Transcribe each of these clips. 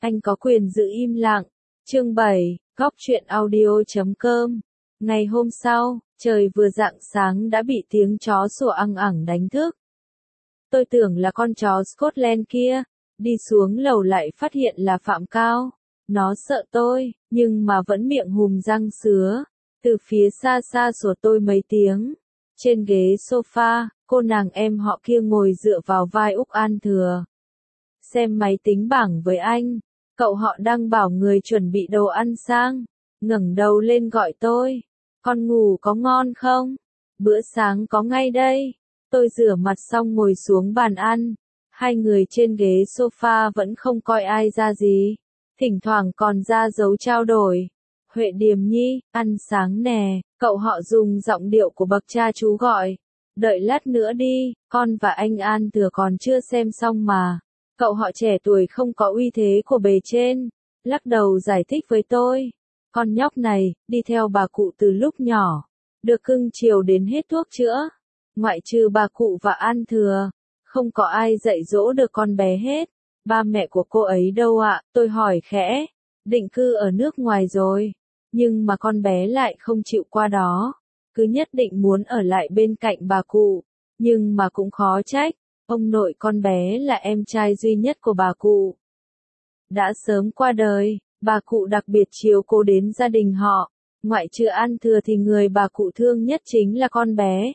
Anh có quyền giữ im lặng. Chương 7, Góc truyện audio.com. Ngày hôm sau, trời vừa rạng sáng đã bị tiếng chó sủa ăng ẳng đánh thức. Tôi tưởng là con chó Scotland kia, đi xuống lầu lại phát hiện là Phạm Cao. Nó sợ tôi, nhưng mà vẫn miệng hùm răng sứa. Từ phía xa xa sủa tôi mấy tiếng. Trên ghế sofa, cô nàng em họ kia ngồi dựa vào vai Úc An Thừa. Xem máy tính bảng với anh. Cậu họ đang bảo người chuẩn bị đồ ăn sang. Ngẩng đầu lên gọi tôi. Con ngủ có ngon không? Bữa sáng có ngay đây. Tôi rửa mặt xong ngồi xuống bàn ăn. Hai người trên ghế sofa vẫn không coi ai ra gì. Thỉnh thoảng còn ra dấu trao đổi. Huệ Điềm Nhi, ăn sáng nè. Cậu họ dùng giọng điệu của bậc cha chú gọi. Đợi lát nữa đi, con và anh An Thừa còn chưa xem xong mà. Cậu họ trẻ tuổi không có uy thế của bề trên. Lắc đầu giải thích với tôi. Con nhóc này, đi theo bà cụ từ lúc nhỏ. Được cưng chiều đến hết thuốc chữa. Ngoại trừ bà cụ và An Thừa. Không có ai dạy dỗ được con bé hết. Ba mẹ của cô ấy đâu ạ? Tôi hỏi khẽ. Định cư ở nước ngoài rồi. Nhưng mà con bé lại không chịu qua đó. Cứ nhất định muốn ở lại bên cạnh bà cụ. Nhưng mà cũng khó trách. Ông nội con bé là em trai duy nhất của bà cụ. Đã sớm qua đời, bà cụ đặc biệt chiếu cố đến gia đình họ. Ngoại trừ An Thừa thì người bà cụ thương nhất chính là con bé.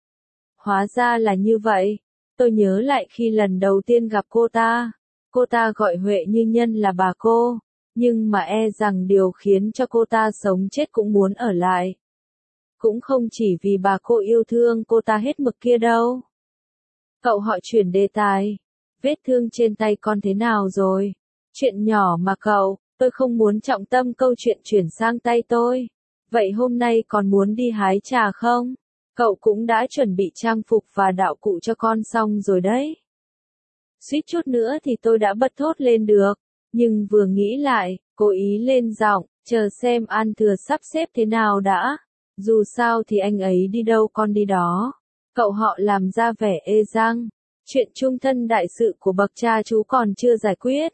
Hóa ra là như vậy. Tôi nhớ lại khi lần đầu tiên gặp cô ta. Cô ta gọi Huệ Như Nhân là bà cô. Nhưng mà e rằng điều khiến cho cô ta sống chết cũng muốn ở lại. Cũng không chỉ vì bà cô yêu thương cô ta hết mực kia đâu. Cậu họ chuyển đề tài. Vết thương trên tay con thế nào rồi? Chuyện nhỏ mà cậu, tôi không muốn trọng tâm câu chuyện chuyển sang tay tôi. Vậy hôm nay còn muốn đi hái trà không? Cậu cũng đã chuẩn bị trang phục và đạo cụ cho con xong rồi đấy. Suýt chút nữa thì tôi đã bật thốt lên được. Nhưng vừa nghĩ lại, cố ý lên giọng, chờ xem An Thừa sắp xếp thế nào đã. Dù sao thì anh ấy đi đâu con đi đó. Cậu họ làm ra vẻ ê răng. Chuyện chung thân đại sự của bậc cha chú còn chưa giải quyết.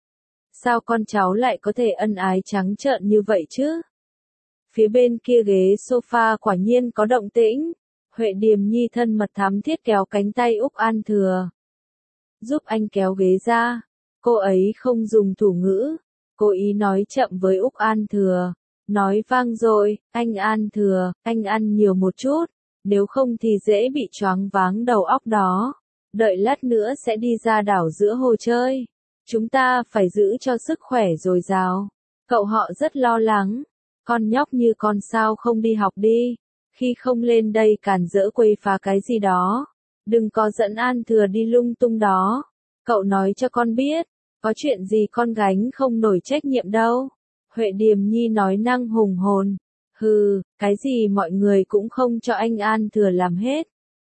Sao con cháu lại có thể ân ái trắng trợn như vậy chứ? Phía bên kia ghế sofa quả nhiên có động tĩnh. Huệ Điềm Nhi thân mật thắm thiết kéo cánh tay Úc An Thừa. Giúp anh kéo ghế ra. Cô ấy không dùng thủ ngữ. Cô ý nói chậm với Úc An Thừa. Nói vang rồi, anh An Thừa, anh ăn nhiều một chút. Nếu không thì dễ bị choáng váng đầu óc đó. Đợi lát nữa sẽ đi ra đảo giữa hồ chơi. Chúng ta phải giữ cho sức khỏe dồi dào. Cậu họ rất lo lắng. Con nhóc như con sao không đi học đi. Khi không lên đây cản rỡ quấy phá cái gì đó. Đừng có dẫn An Thừa đi lung tung đó. Cậu nói cho con biết. Có chuyện gì con gánh không nổi trách nhiệm đâu. Huệ Điềm Nhi nói năng hùng hồn. Hừ, cái gì mọi người cũng không cho anh An Thừa làm hết.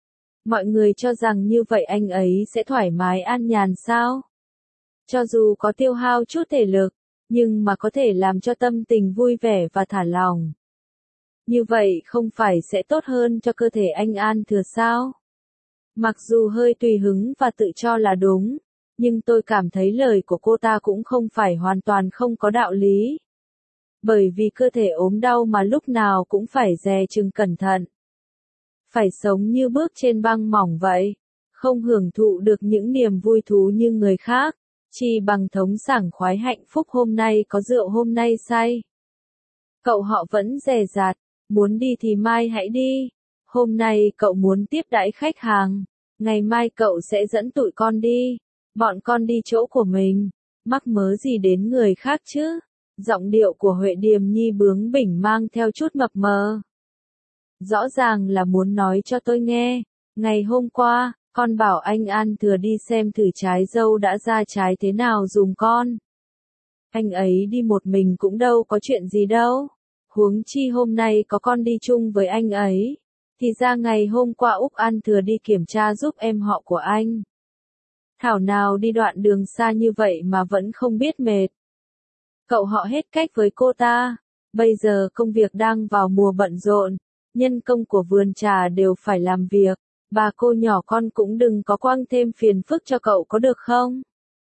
Mọi người cho rằng như vậy anh ấy sẽ thoải mái an nhàn sao? Cho dù có tiêu hao chút thể lực, nhưng mà có thể làm cho tâm tình vui vẻ và thả lỏng. Như vậy không phải sẽ tốt hơn cho cơ thể anh An Thừa sao? Mặc dù hơi tùy hứng và tự cho là đúng, nhưng tôi cảm thấy lời của cô ta cũng không phải hoàn toàn không có đạo lý. Bởi vì cơ thể ốm đau mà lúc nào cũng phải dè chừng cẩn thận. Phải sống như bước trên băng mỏng vậy. Không hưởng thụ được những niềm vui thú như người khác. Chỉ bằng thống sảng khoái hạnh phúc hôm nay có rượu hôm nay say. Cậu họ vẫn dè dặt. Muốn đi thì mai hãy đi. Hôm nay cậu muốn tiếp đãi khách hàng. Ngày mai cậu sẽ dẫn tụi con đi. Bọn con đi chỗ của mình. Mắc mớ gì đến người khác chứ? Giọng điệu của Huệ Điềm Nhi bướng bỉnh mang theo chút mập mờ. Rõ ràng là muốn nói cho tôi nghe. Ngày hôm qua, con bảo anh An Thừa đi xem thử trái dâu đã ra trái thế nào dùm con. Anh ấy đi một mình cũng đâu có chuyện gì đâu. Huống chi hôm nay có con đi chung với anh ấy. Thì ra ngày hôm qua Úc An Thừa đi kiểm tra giúp em họ của anh. Thảo nào đi đoạn đường xa như vậy mà vẫn không biết mệt. Cậu họ hết cách với cô ta. Bây giờ công việc đang vào mùa bận rộn. Nhân công của vườn trà đều phải làm việc. Bà cô nhỏ con cũng đừng có quăng thêm phiền phức cho cậu có được không?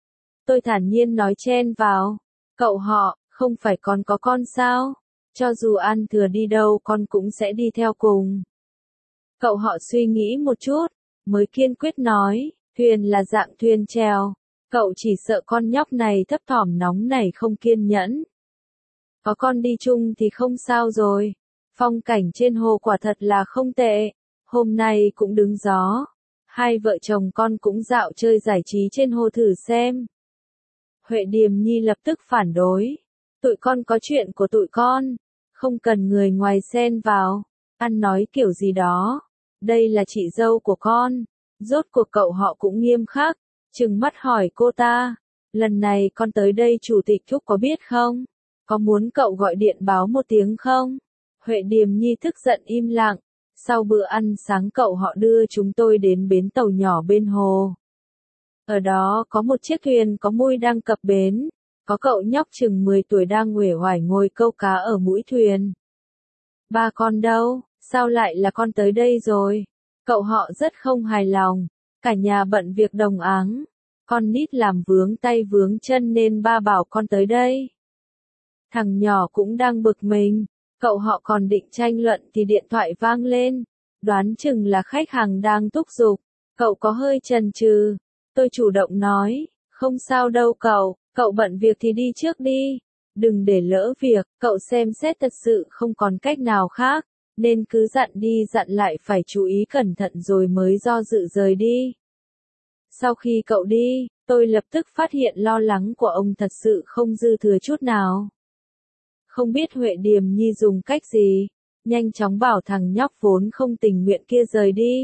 Tôi thản nhiên nói chen vào. Cậu họ, không phải còn có con sao? Cho dù An Thừa đi đâu con cũng sẽ đi theo cùng. Cậu họ suy nghĩ một chút, mới kiên quyết nói, thuyền là dạng thuyền chèo. Cậu chỉ sợ con nhóc này thấp thỏm nóng nảy không kiên nhẫn. Có con đi chung thì không sao rồi. Phong cảnh trên hồ quả thật là không tệ. Hôm nay cũng đứng gió. Hai vợ chồng con cũng dạo chơi giải trí trên hồ thử xem. Huệ Điềm Nhi lập tức phản đối. Tụi con có chuyện của tụi con. Không cần người ngoài xen vào. Ăn nói kiểu gì đó. Đây là chị dâu của con. Rốt cuộc cậu họ cũng nghiêm khắc. Trừng mắt hỏi cô ta. Lần này con tới đây chủ tịch Thúc có biết không? Có muốn cậu gọi điện báo một tiếng không? Huệ Điềm Nhi tức giận im lặng. Sau bữa ăn sáng cậu họ đưa chúng tôi đến bến tàu nhỏ bên hồ. Ở đó có một chiếc thuyền có mui đang cập bến. Có cậu nhóc chừng 10 tuổi đang uể oải ngồi câu cá ở mũi thuyền. Ba con đâu? Sao lại là con tới đây rồi? Cậu họ rất không hài lòng. Cả nhà bận việc đồng áng. Con nít làm vướng tay vướng chân nên ba bảo con tới đây. Thằng nhỏ cũng đang bực mình. Cậu họ còn định tranh luận thì điện thoại vang lên. Đoán chừng là khách hàng đang thúc giục. Cậu có hơi chần chừ. Tôi chủ động nói, không sao đâu cậu bận việc thì đi trước đi. Đừng để lỡ việc, cậu xem xét thật sự không còn cách nào khác. Nên cứ dặn đi dặn lại phải chú ý cẩn thận rồi mới do dự rời đi. Sau khi cậu đi, tôi lập tức phát hiện lo lắng của ông thật sự không dư thừa chút nào. Không biết Huệ Điềm Nhi dùng cách gì, nhanh chóng bảo thằng nhóc vốn không tình nguyện kia rời đi.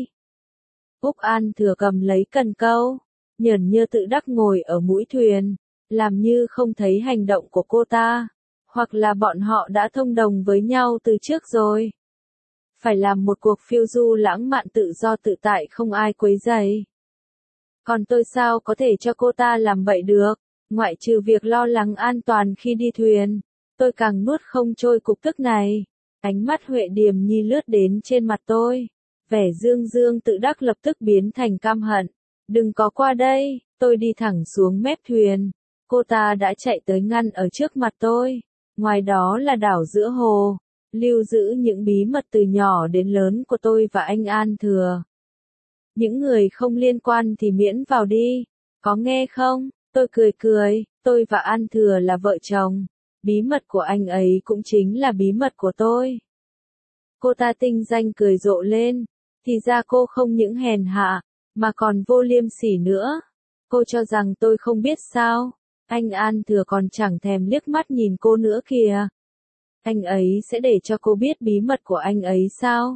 Úc An Thừa cầm lấy cần câu, nhởn nhơ tự đắc ngồi ở mũi thuyền, làm như không thấy hành động của cô ta, hoặc là bọn họ đã thông đồng với nhau từ trước rồi. Phải làm một cuộc phiêu du lãng mạn tự do tự tại không ai quấy rầy. Còn tôi sao có thể cho cô ta làm vậy được, ngoại trừ việc lo lắng an toàn khi đi thuyền. Tôi càng nuốt không trôi cục tức này. Ánh mắt Huệ Điềm Nhi lướt đến trên mặt tôi. Vẻ dương dương tự đắc lập tức biến thành căm hận. Đừng có qua đây, tôi đi thẳng xuống mép thuyền. Cô ta đã chạy tới ngăn ở trước mặt tôi. Ngoài đó là đảo giữa hồ. Lưu giữ những bí mật từ nhỏ đến lớn của tôi và anh An Thừa. Những người không liên quan thì miễn vào đi. Có nghe không? Tôi cười cười. Tôi và An Thừa là vợ chồng. Bí mật của anh ấy cũng chính là bí mật của tôi. Cô ta tinh danh cười rộ lên. Thì ra cô không những hèn hạ, mà còn vô liêm sỉ nữa. Cô cho rằng tôi không biết sao. Anh An Thừa còn chẳng thèm liếc mắt nhìn cô nữa kìa. Anh ấy sẽ để cho cô biết bí mật của anh ấy sao?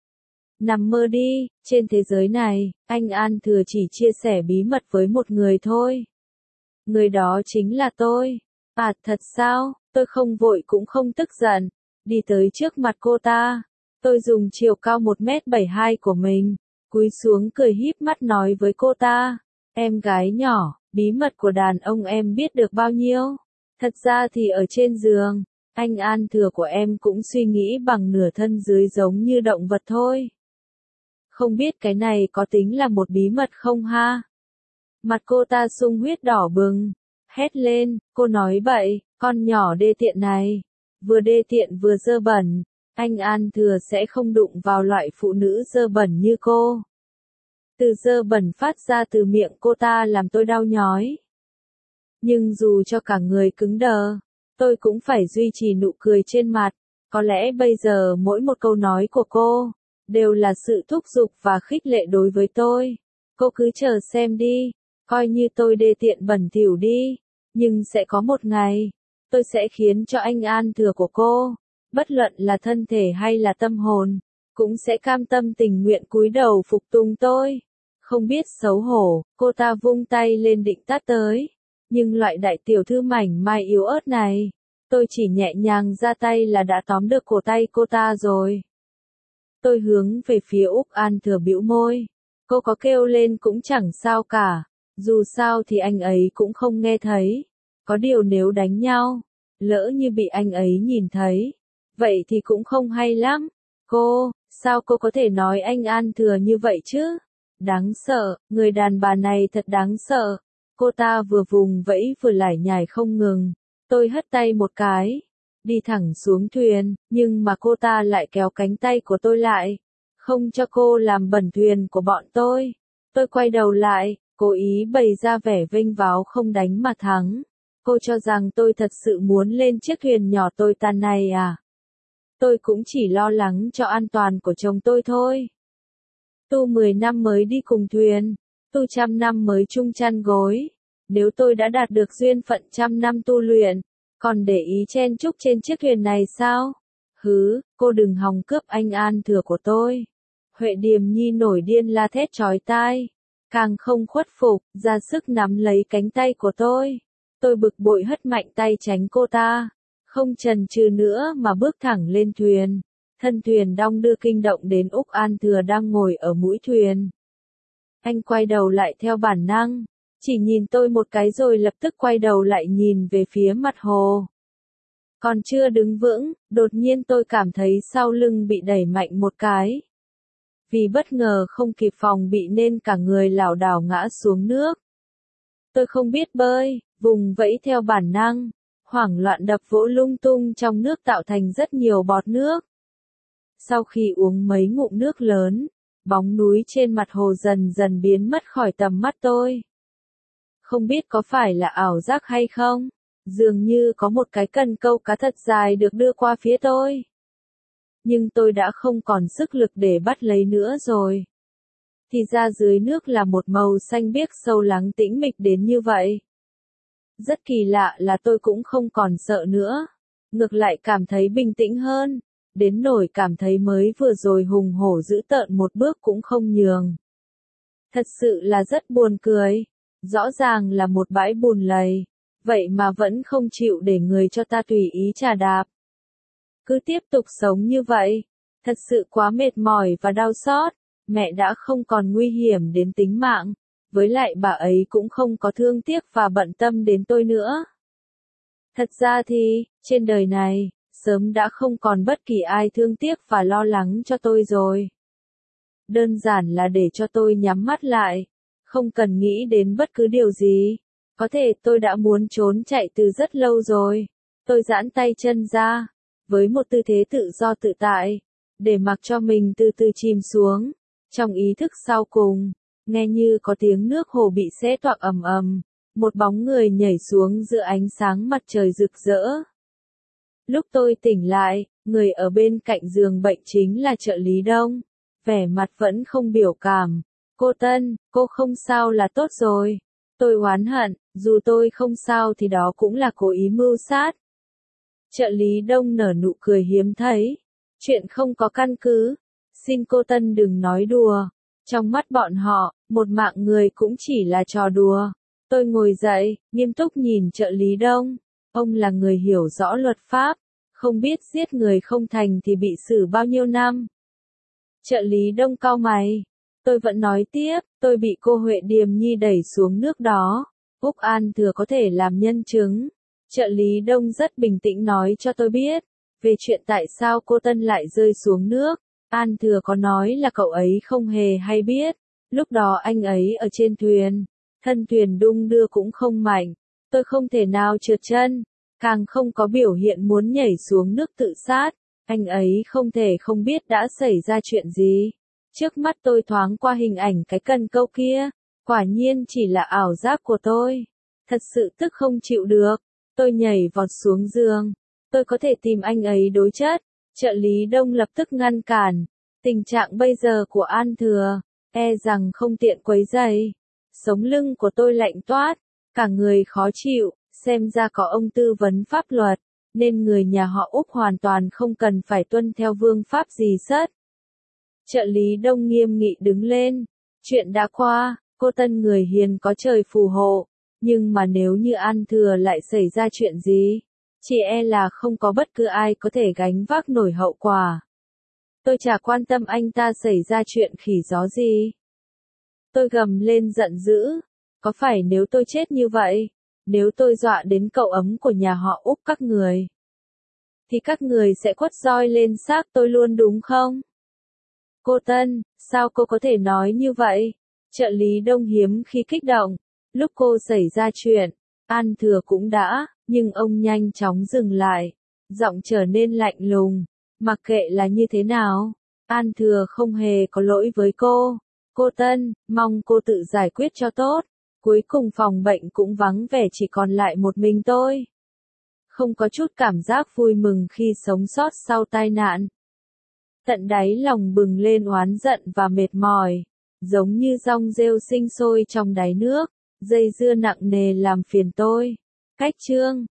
Nằm mơ đi, trên thế giới này, anh An Thừa chỉ chia sẻ bí mật với một người thôi. Người đó chính là tôi. À thật sao? Tôi không vội cũng không tức giận. Đi tới trước mặt cô ta. Tôi dùng chiều cao 1m72 của mình. Cúi xuống cười híp mắt nói với cô ta. Em gái nhỏ, bí mật của đàn ông em biết được bao nhiêu? Thật ra thì ở trên giường, anh An Thừa của em cũng suy nghĩ bằng nửa thân dưới giống như động vật thôi. Không biết cái này có tính là một bí mật không ha? Mặt cô ta sung huyết đỏ bừng. Hét lên, cô nói bậy, con nhỏ đê tiện này. Vừa đê tiện vừa dơ bẩn. Anh An Thừa sẽ không đụng vào loại phụ nữ dơ bẩn như cô. Từ dơ bẩn phát ra từ miệng cô ta làm tôi đau nhói. Nhưng dù cho cả người cứng đờ, tôi cũng phải duy trì nụ cười trên mặt. Có lẽ bây giờ mỗi một câu nói của cô đều là sự thúc giục và khích lệ đối với tôi. Cô cứ chờ xem đi, coi như tôi đê tiện bẩn thỉu đi, nhưng sẽ có một ngày, tôi sẽ khiến cho anh An Thừa của cô, bất luận là thân thể hay là tâm hồn, cũng sẽ cam tâm tình nguyện cúi đầu phục tùng tôi. Không biết xấu hổ, cô ta vung tay lên định tát tới, nhưng loại đại tiểu thư mảnh mai yếu ớt này, tôi chỉ nhẹ nhàng ra tay là đã tóm được cổ tay cô ta rồi. Tôi hướng về phía Úc An Thừa bĩu môi. Cô có kêu lên cũng chẳng sao cả. Dù sao thì anh ấy cũng không nghe thấy. Có điều nếu đánh nhau, lỡ như bị anh ấy nhìn thấy, vậy thì cũng không hay lắm. Cô, sao cô có thể nói anh An Thừa như vậy chứ? Đáng sợ, người đàn bà này thật đáng sợ. Cô ta vừa vùng vẫy vừa lải nhải không ngừng. Tôi hất tay một cái, đi thẳng xuống thuyền, nhưng mà cô ta lại kéo cánh tay của tôi lại, không cho cô làm bẩn thuyền của bọn tôi. Tôi quay đầu lại, cố ý bày ra vẻ vênh váo không đánh mà thắng. Cô cho rằng tôi thật sự muốn lên chiếc thuyền nhỏ tồi tàn này à? Tôi cũng chỉ lo lắng cho an toàn của chồng tôi thôi. Tu 10 năm mới đi cùng thuyền, tu 100 năm mới chung chăn gối. Nếu tôi đã đạt được duyên phận 100 năm tu luyện, còn để ý chen chúc trên chiếc thuyền này sao? Hứ, cô đừng hòng cướp anh An Thừa của tôi. Huệ Điềm Nhi nổi điên la thét chói tai, càng không khuất phục, ra sức nắm lấy cánh tay của tôi. Tôi bực bội hất mạnh tay tránh cô ta, không chần chừ nữa mà bước thẳng lên thuyền. Thân thuyền đong đưa kinh động đến Úc An Thừa đang ngồi ở mũi thuyền. Anh quay đầu lại theo bản năng, chỉ nhìn tôi một cái rồi lập tức quay đầu lại nhìn về phía mặt hồ. Còn chưa đứng vững, đột nhiên tôi cảm thấy sau lưng bị đẩy mạnh một cái. Vì bất ngờ không kịp phòng bị nên cả người lảo đảo ngã xuống nước. Tôi không biết bơi, vùng vẫy theo bản năng, hoảng loạn đập vỗ lung tung trong nước tạo thành rất nhiều bọt nước. Sau khi uống mấy ngụm nước lớn, bóng núi trên mặt hồ dần dần biến mất khỏi tầm mắt tôi. Không biết có phải là ảo giác hay không, dường như có một cái cần câu cá thật dài được đưa qua phía tôi. Nhưng tôi đã không còn sức lực để bắt lấy nữa rồi. Thì ra dưới nước là một màu xanh biếc sâu lắng tĩnh mịch đến như vậy. Rất kỳ lạ là tôi cũng không còn sợ nữa. Ngược lại cảm thấy bình tĩnh hơn. Đến nỗi cảm thấy mới vừa rồi hùng hổ dữ tợn một bước cũng không nhường. Thật sự là rất buồn cười. Rõ ràng là một bãi bùn lầy. Vậy mà vẫn không chịu để người cho ta tùy ý chà đạp. Cứ tiếp tục sống như vậy. Thật sự quá mệt mỏi và đau xót. Mẹ đã không còn nguy hiểm đến tính mạng. Với lại bà ấy cũng không có thương tiếc và bận tâm đến tôi nữa. Thật ra thì, trên đời này, sớm đã không còn bất kỳ ai thương tiếc và lo lắng cho tôi rồi. Đơn giản là để cho tôi nhắm mắt lại, không cần nghĩ đến bất cứ điều gì. Có thể tôi đã muốn trốn chạy từ rất lâu rồi. Tôi giãn tay chân ra, với một tư thế tự do tự tại, để mặc cho mình từ từ chìm xuống. Trong ý thức sau cùng, nghe như có tiếng nước hồ bị xé toạc ầm ầm, một bóng người nhảy xuống giữa ánh sáng mặt trời rực rỡ. Lúc tôi tỉnh lại, người ở bên cạnh giường bệnh chính là trợ lý Đông, vẻ mặt vẫn không biểu cảm. Cô Tân, cô không sao là tốt rồi. Tôi oán hận, dù tôi không sao thì đó cũng là cố ý mưu sát. Trợ lý Đông nở nụ cười hiếm thấy. Chuyện không có căn cứ. Xin cô Tân đừng nói đùa. Trong mắt bọn họ, một mạng người cũng chỉ là trò đùa. Tôi ngồi dậy, nghiêm túc nhìn trợ lý Đông. Ông là người hiểu rõ luật pháp. Không biết giết người không thành thì bị xử bao nhiêu năm. Trợ lý Đông cau mày. Tôi vẫn nói tiếp, tôi bị cô Huệ Điềm Nhi đẩy xuống nước đó. Úc An Thừa có thể làm nhân chứng. Trợ lý Đông rất bình tĩnh nói cho tôi biết. Về chuyện tại sao cô Tân lại rơi xuống nước. An Thừa có nói là cậu ấy không hề hay biết. Lúc đó anh ấy ở trên thuyền. Thân thuyền đung đưa cũng không mạnh. Tôi không thể nào trượt chân. Càng không có biểu hiện muốn nhảy xuống nước tự sát. Anh ấy không thể không biết đã xảy ra chuyện gì. Trước mắt tôi thoáng qua hình ảnh cái cần câu kia. Quả nhiên chỉ là ảo giác của tôi. Thật sự tức không chịu được. Tôi nhảy vọt xuống giường. Tôi có thể tìm anh ấy đối chất. Trợ lý Đông lập tức ngăn cản. Tình trạng bây giờ của An Thừa, e rằng không tiện quấy rầy. Sống lưng của tôi lạnh toát, cả người khó chịu, xem ra có ông tư vấn pháp luật, nên người nhà họ Úc hoàn toàn không cần phải tuân theo vương pháp gì sất. Trợ lý Đông nghiêm nghị đứng lên. Chuyện đã qua, cô Tân người hiền có trời phù hộ. Nhưng mà nếu như An Thừa lại xảy ra chuyện gì, chỉ e là không có bất cứ ai có thể gánh vác nổi hậu quả. Tôi chả quan tâm anh ta xảy ra chuyện khỉ gió gì. Tôi gầm lên giận dữ. Có phải nếu tôi chết như vậy, nếu tôi dọa đến cậu ấm của nhà họ Úc các người, thì các người sẽ quất roi lên xác tôi luôn đúng không? Cô Tân, sao cô có thể nói như vậy? Trợ lý Đông hiếm khi kích động. Lúc cô xảy ra chuyện, An Thừa cũng đã, nhưng ông nhanh chóng dừng lại. Giọng trở nên lạnh lùng. Mặc kệ là như thế nào, An Thừa không hề có lỗi với cô. Cô Tân, mong cô tự giải quyết cho tốt. Cuối cùng phòng bệnh cũng vắng vẻ, chỉ còn lại một mình tôi. Không có chút cảm giác vui mừng khi sống sót sau tai nạn. Tận đáy lòng bừng lên oán giận và mệt mỏi, giống như dong rêu sinh sôi trong đáy nước, dây dưa nặng nề làm phiền tôi. Cách chương